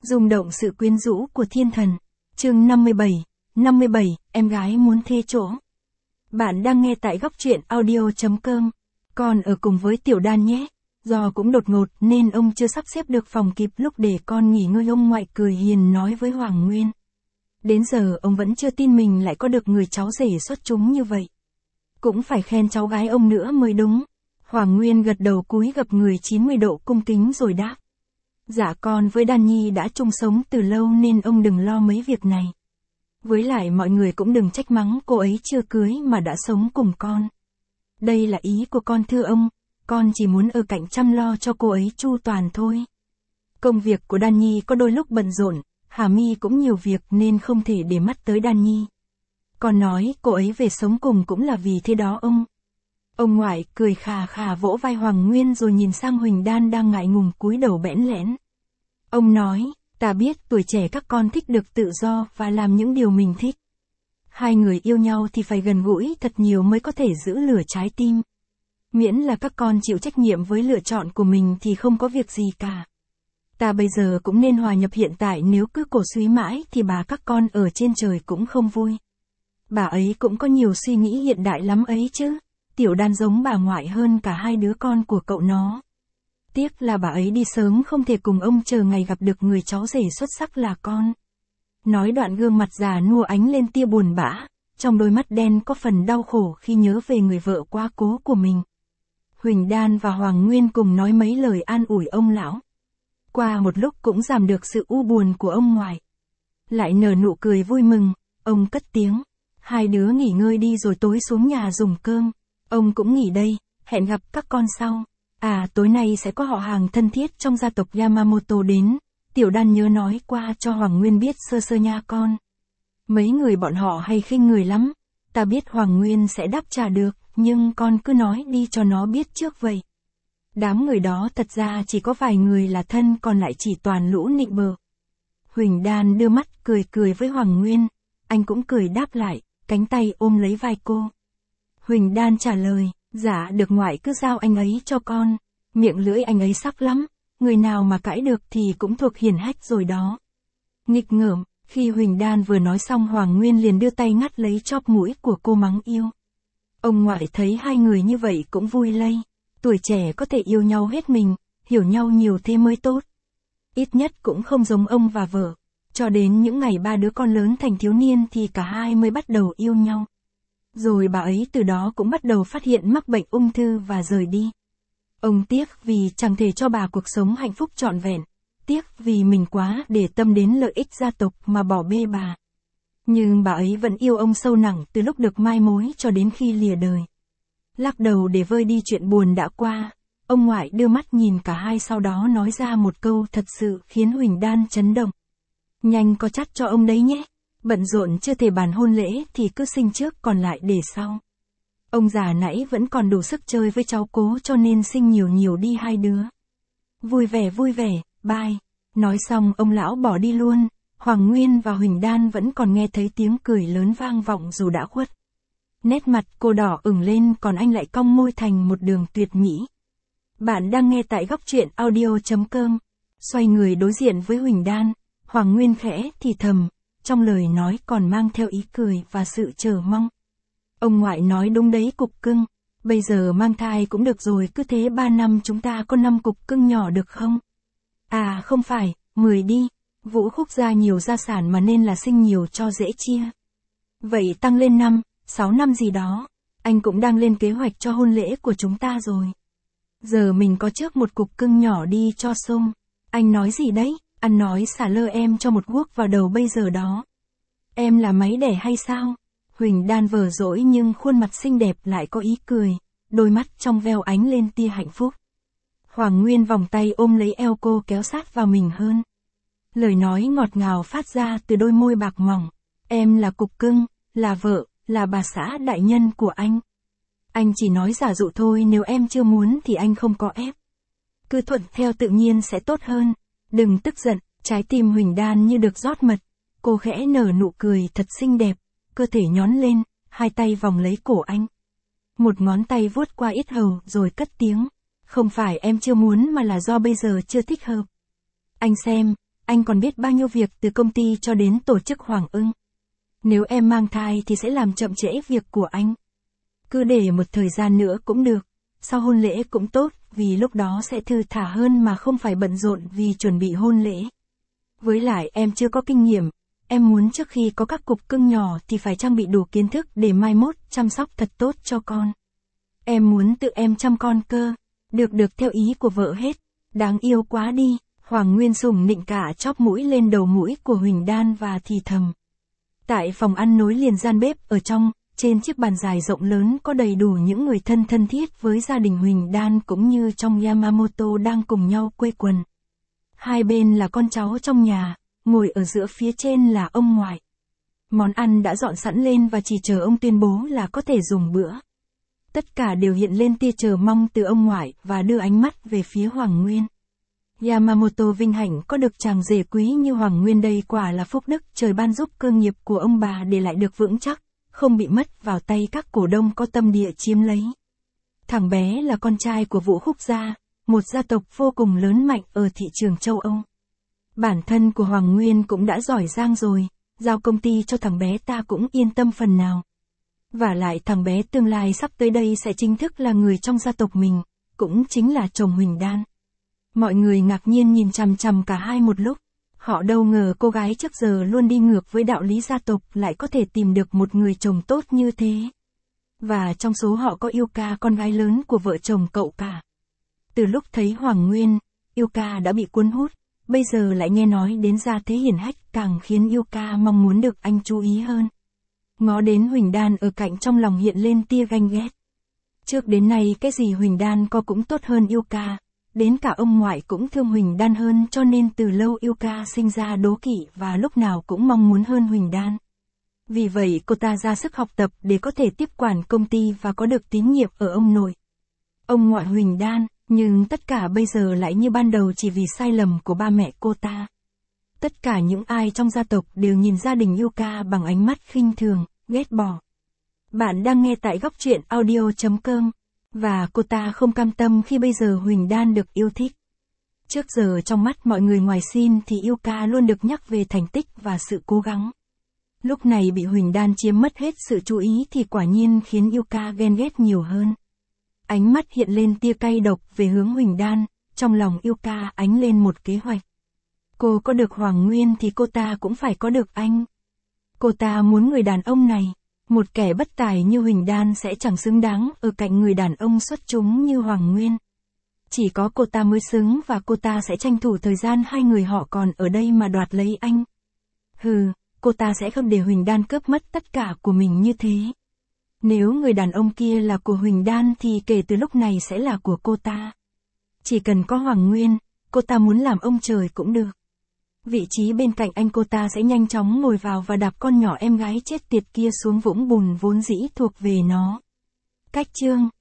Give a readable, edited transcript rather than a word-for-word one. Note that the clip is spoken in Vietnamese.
Rung động sự quyến rũ của thiên thần. Chương 57, em gái muốn thê chỗ. Bạn đang nghe tại góc truyện audio.com. Con ở cùng với Tiểu Đan nhé. Do cũng đột ngột nên ông chưa sắp xếp được phòng kịp lúc để con nghỉ ngơi, ông ngoại cười hiền nói với Hoàng Nguyên. Đến giờ ông vẫn chưa tin mình lại có được người cháu rể xuất chúng như vậy. Cũng phải khen cháu gái ông nữa mới đúng. Hoàng Nguyên gật đầu cúi gập người 90 độ cung kính rồi đáp. Dạ con với Đan Nhi đã chung sống từ lâu nên ông đừng lo mấy việc này. Với lại mọi người cũng đừng trách mắng cô ấy chưa cưới mà đã sống cùng con. Đây là ý của con thưa ông, con chỉ muốn ở cạnh chăm lo cho cô ấy chu toàn thôi. Công việc của Đan Nhi có đôi lúc bận rộn, Hà My cũng nhiều việc nên không thể để mắt tới Đan Nhi. Con nói cô ấy về sống cùng cũng là vì thế đó ông. Ông ngoại cười khà khà vỗ vai Hoàng Nguyên rồi nhìn sang Huỳnh Đan đang ngại ngùng cúi đầu bẽn lẽn. Ông nói, ta biết tuổi trẻ các con thích được tự do và làm những điều mình thích. Hai người yêu nhau thì phải gần gũi thật nhiều mới có thể giữ lửa trái tim. Miễn là các con chịu trách nhiệm với lựa chọn của mình thì không có việc gì cả. Ta bây giờ cũng nên hòa nhập hiện tại, nếu cứ cổ suý mãi thì bà các con ở trên trời cũng không vui. Bà ấy cũng có nhiều suy nghĩ hiện đại lắm ấy chứ. Tiểu Đan giống bà ngoại hơn cả hai đứa con của cậu nó. Tiếc là bà ấy đi sớm không thể cùng ông chờ ngày gặp được người cháu rể xuất sắc là con. Nói đoạn gương mặt già nua ánh lên tia buồn bã, trong đôi mắt đen có phần đau khổ khi nhớ về người vợ quá cố của mình. Huỳnh Đan và Hoàng Nguyên cùng nói mấy lời an ủi ông lão. Qua một lúc cũng giảm được sự u buồn của ông ngoại. Lại nở nụ cười vui mừng, ông cất tiếng. Hai đứa nghỉ ngơi đi rồi tối xuống nhà dùng cơm. Ông cũng nghỉ đây, hẹn gặp các con sau. À, tối nay sẽ có họ hàng thân thiết trong gia tộc Yamamoto đến. Tiểu Đan nhớ nói qua cho Hoàng Nguyên biết sơ sơ nha con. Mấy người bọn họ hay khinh người lắm. Ta biết Hoàng Nguyên sẽ đáp trả được, nhưng con cứ nói đi cho nó biết trước vậy. Đám người đó thật ra chỉ có vài người là thân, còn lại chỉ toàn lũ nịnh bợ. Huỳnh Đan đưa mắt cười cười với Hoàng Nguyên. Anh cũng cười đáp lại, cánh tay ôm lấy vai cô. Huỳnh Đan trả lời, dạ được ngoại cứ giao anh ấy cho con. Miệng lưỡi anh ấy sắc lắm, người nào mà cãi được thì cũng thuộc hiển hách rồi đó. Nghịch ngợm, khi Huỳnh Đan vừa nói xong Hoàng Nguyên liền đưa tay ngắt lấy chóp mũi của cô mắng yêu. Ông ngoại thấy hai người như vậy cũng vui lây. Tuổi trẻ có thể yêu nhau hết mình, hiểu nhau nhiều thế mới tốt. Ít nhất cũng không giống ông và vợ. Cho đến những ngày ba đứa con lớn thành thiếu niên thì cả hai mới bắt đầu yêu nhau. Rồi bà ấy từ đó cũng bắt đầu phát hiện mắc bệnh ung thư và rời đi. Ông tiếc vì chẳng thể cho bà cuộc sống hạnh phúc trọn vẹn. Tiếc vì mình quá để tâm đến lợi ích gia tộc mà bỏ bê bà. Nhưng bà ấy vẫn yêu ông sâu nặng từ lúc được mai mối cho đến khi lìa đời. Lắc đầu để vơi đi chuyện buồn đã qua, ông ngoại đưa mắt nhìn cả hai, sau đó nói ra một câu thật sự khiến Huỳnh Đan chấn động. Nhanh có chắt cho ông đấy nhé. Bận rộn chưa thể bàn hôn lễ thì cứ sinh trước còn lại để sau. Ông già nãy vẫn còn đủ sức chơi với cháu cố cho nên sinh nhiều nhiều đi hai đứa. Vui vẻ, bye. Nói xong ông lão bỏ đi luôn. Hoàng Nguyên và Huỳnh Đan vẫn còn nghe thấy tiếng cười lớn vang vọng dù đã khuất. Nét mặt cô đỏ ửng lên, còn anh lại cong môi thành một đường tuyệt mỹ. Bạn đang nghe tại góc truyện audio.com. Xoay người đối diện với Huỳnh Đan, Hoàng Nguyên khẽ thì thầm, trong lời nói còn mang theo ý cười và sự chờ mong. Ông ngoại nói đúng đấy cục cưng, bây giờ mang thai cũng được rồi, cứ thế 3 năm chúng ta có 5 cục cưng nhỏ được không? À không phải, 10 đi, Vũ Khúc gia nhiều gia sản mà nên là sinh nhiều cho dễ chia. Vậy tăng lên 5, 6 năm gì đó, anh cũng đang lên kế hoạch cho hôn lễ của chúng ta rồi. Giờ mình có trước một cục cưng nhỏ đi cho xông. Anh nói gì đấy? Anh nói xả lơ em cho một guốc vào đầu bây giờ đó. Em là máy đẻ hay sao? Huỳnh Đan vờ dỗi nhưng khuôn mặt xinh đẹp lại có ý cười, đôi mắt trong veo ánh lên tia hạnh phúc. Hoàng Nguyên vòng tay ôm lấy eo cô kéo sát vào mình hơn. Lời nói ngọt ngào phát ra từ đôi môi bạc mỏng. Em là cục cưng, là vợ, là bà xã đại nhân của anh. Anh chỉ nói giả dụ thôi, nếu em chưa muốn thì anh không có ép. Cứ thuận theo tự nhiên sẽ tốt hơn. Đừng tức giận. Trái tim Huỳnh Đan như được rót mật. Cô khẽ nở nụ cười thật xinh đẹp, cơ thể nhón lên, hai tay vòng lấy cổ anh. Một ngón tay vuốt qua yết hầu rồi cất tiếng. Không phải em chưa muốn mà là do bây giờ chưa thích hợp. Anh xem, anh còn biết bao nhiêu việc từ công ty cho đến tổ chức Hoàng ưng. Nếu em mang thai thì sẽ làm chậm trễ việc của anh. Cứ để một thời gian nữa cũng được, sau hôn lễ cũng tốt, vì lúc đó sẽ thư thả hơn mà không phải bận rộn vì chuẩn bị hôn lễ. Với lại em chưa có kinh nghiệm, em muốn trước khi có các cục cưng nhỏ thì phải trang bị đủ kiến thức để mai mốt chăm sóc thật tốt cho con. Em muốn tự em chăm con cơ, được theo ý của vợ hết, đáng yêu quá đi. Hoàng Nguyên sủng nịnh cả chóp mũi lên đầu mũi của Huỳnh Đan và thì thầm. Tại phòng ăn nối liền gian bếp ở trong, trên chiếc bàn dài rộng lớn có đầy đủ những người thân thiết với gia đình Huỳnh Đan cũng như trong Yamamoto đang cùng nhau quây quần. Hai bên là con cháu trong nhà, ngồi ở giữa phía trên là ông ngoại. Món ăn đã dọn sẵn lên và chỉ chờ ông tuyên bố là có thể dùng bữa. Tất cả đều hiện lên tia chờ mong từ ông ngoại và đưa ánh mắt về phía Hoàng Nguyên. Yamamoto vinh hạnh có được chàng rể quý như Hoàng Nguyên đây quả là phúc đức trời ban giúp cơ nghiệp của ông bà để lại được vững chắc, không bị mất vào tay các cổ đông có tâm địa chiếm lấy. Thằng bé là con trai của Vũ Khúc gia, một gia tộc vô cùng lớn mạnh ở thị trường châu Âu. Bản thân của Hoàng Nguyên cũng đã giỏi giang rồi, giao công ty cho thằng bé ta cũng yên tâm phần nào. Vả lại thằng bé tương lai sắp tới đây sẽ chính thức là người trong gia tộc mình, cũng chính là chồng Huỳnh Đan. Mọi người ngạc nhiên nhìn chằm cả hai một lúc, họ đâu ngờ cô gái trước giờ luôn đi ngược với đạo lý gia tộc lại có thể tìm được một người chồng tốt như thế. Và trong số họ có Yuka, con gái lớn của vợ chồng cậu cả. Từ lúc thấy Hoàng Nguyên, Yuka đã bị cuốn hút, bây giờ lại nghe nói đến gia thế hiển hách càng khiến Yuka mong muốn được anh chú ý hơn. Ngó đến Huỳnh Đan ở cạnh trong lòng hiện lên tia ganh ghét. Trước đến nay cái gì Huỳnh Đan có cũng tốt hơn Yuka, đến cả ông ngoại cũng thương Huỳnh Đan hơn cho nên từ lâu Yuka sinh ra đố kỵ và lúc nào cũng mong muốn hơn Huỳnh Đan. Vì vậy cô ta ra sức học tập để có thể tiếp quản công ty và có được tín nhiệm ở ông nội, ông ngoại Huỳnh Đan, nhưng tất cả bây giờ lại như ban đầu chỉ vì sai lầm của ba mẹ cô ta. Tất cả những ai trong gia tộc đều nhìn gia đình Yuka bằng ánh mắt khinh thường, ghét bỏ. Bạn đang nghe tại góc truyện audio.com, và cô ta không cam tâm khi bây giờ Huỳnh Đan được yêu thích. Trước giờ trong mắt mọi người ngoài xin thì Yuka luôn được nhắc về thành tích và sự cố gắng. Lúc này bị Huỳnh Đan chiếm mất hết sự chú ý thì quả nhiên khiến Yuka ghen ghét nhiều hơn. Ánh mắt hiện lên tia cay độc về hướng Huỳnh Đan, trong lòng Yuka ánh lên một kế hoạch. Cô có được Hoàng Nguyên thì cô ta cũng phải có được anh. Cô ta muốn người đàn ông này, một kẻ bất tài như Huỳnh Đan sẽ chẳng xứng đáng ở cạnh người đàn ông xuất chúng như Hoàng Nguyên. Chỉ có cô ta mới xứng và cô ta sẽ tranh thủ thời gian hai người họ còn ở đây mà đoạt lấy anh. Hừ, cô ta sẽ không để Huỳnh Đan cướp mất tất cả của mình như thế. Nếu người đàn ông kia là của Huỳnh Đan thì kể từ lúc này sẽ là của cô ta. Chỉ cần có Hoàng Nguyên, cô ta muốn làm ông trời cũng được. Vị trí bên cạnh anh cô ta sẽ nhanh chóng ngồi vào và đạp con nhỏ em gái chết tiệt kia xuống vũng bùn vốn dĩ thuộc về nó. Cách chương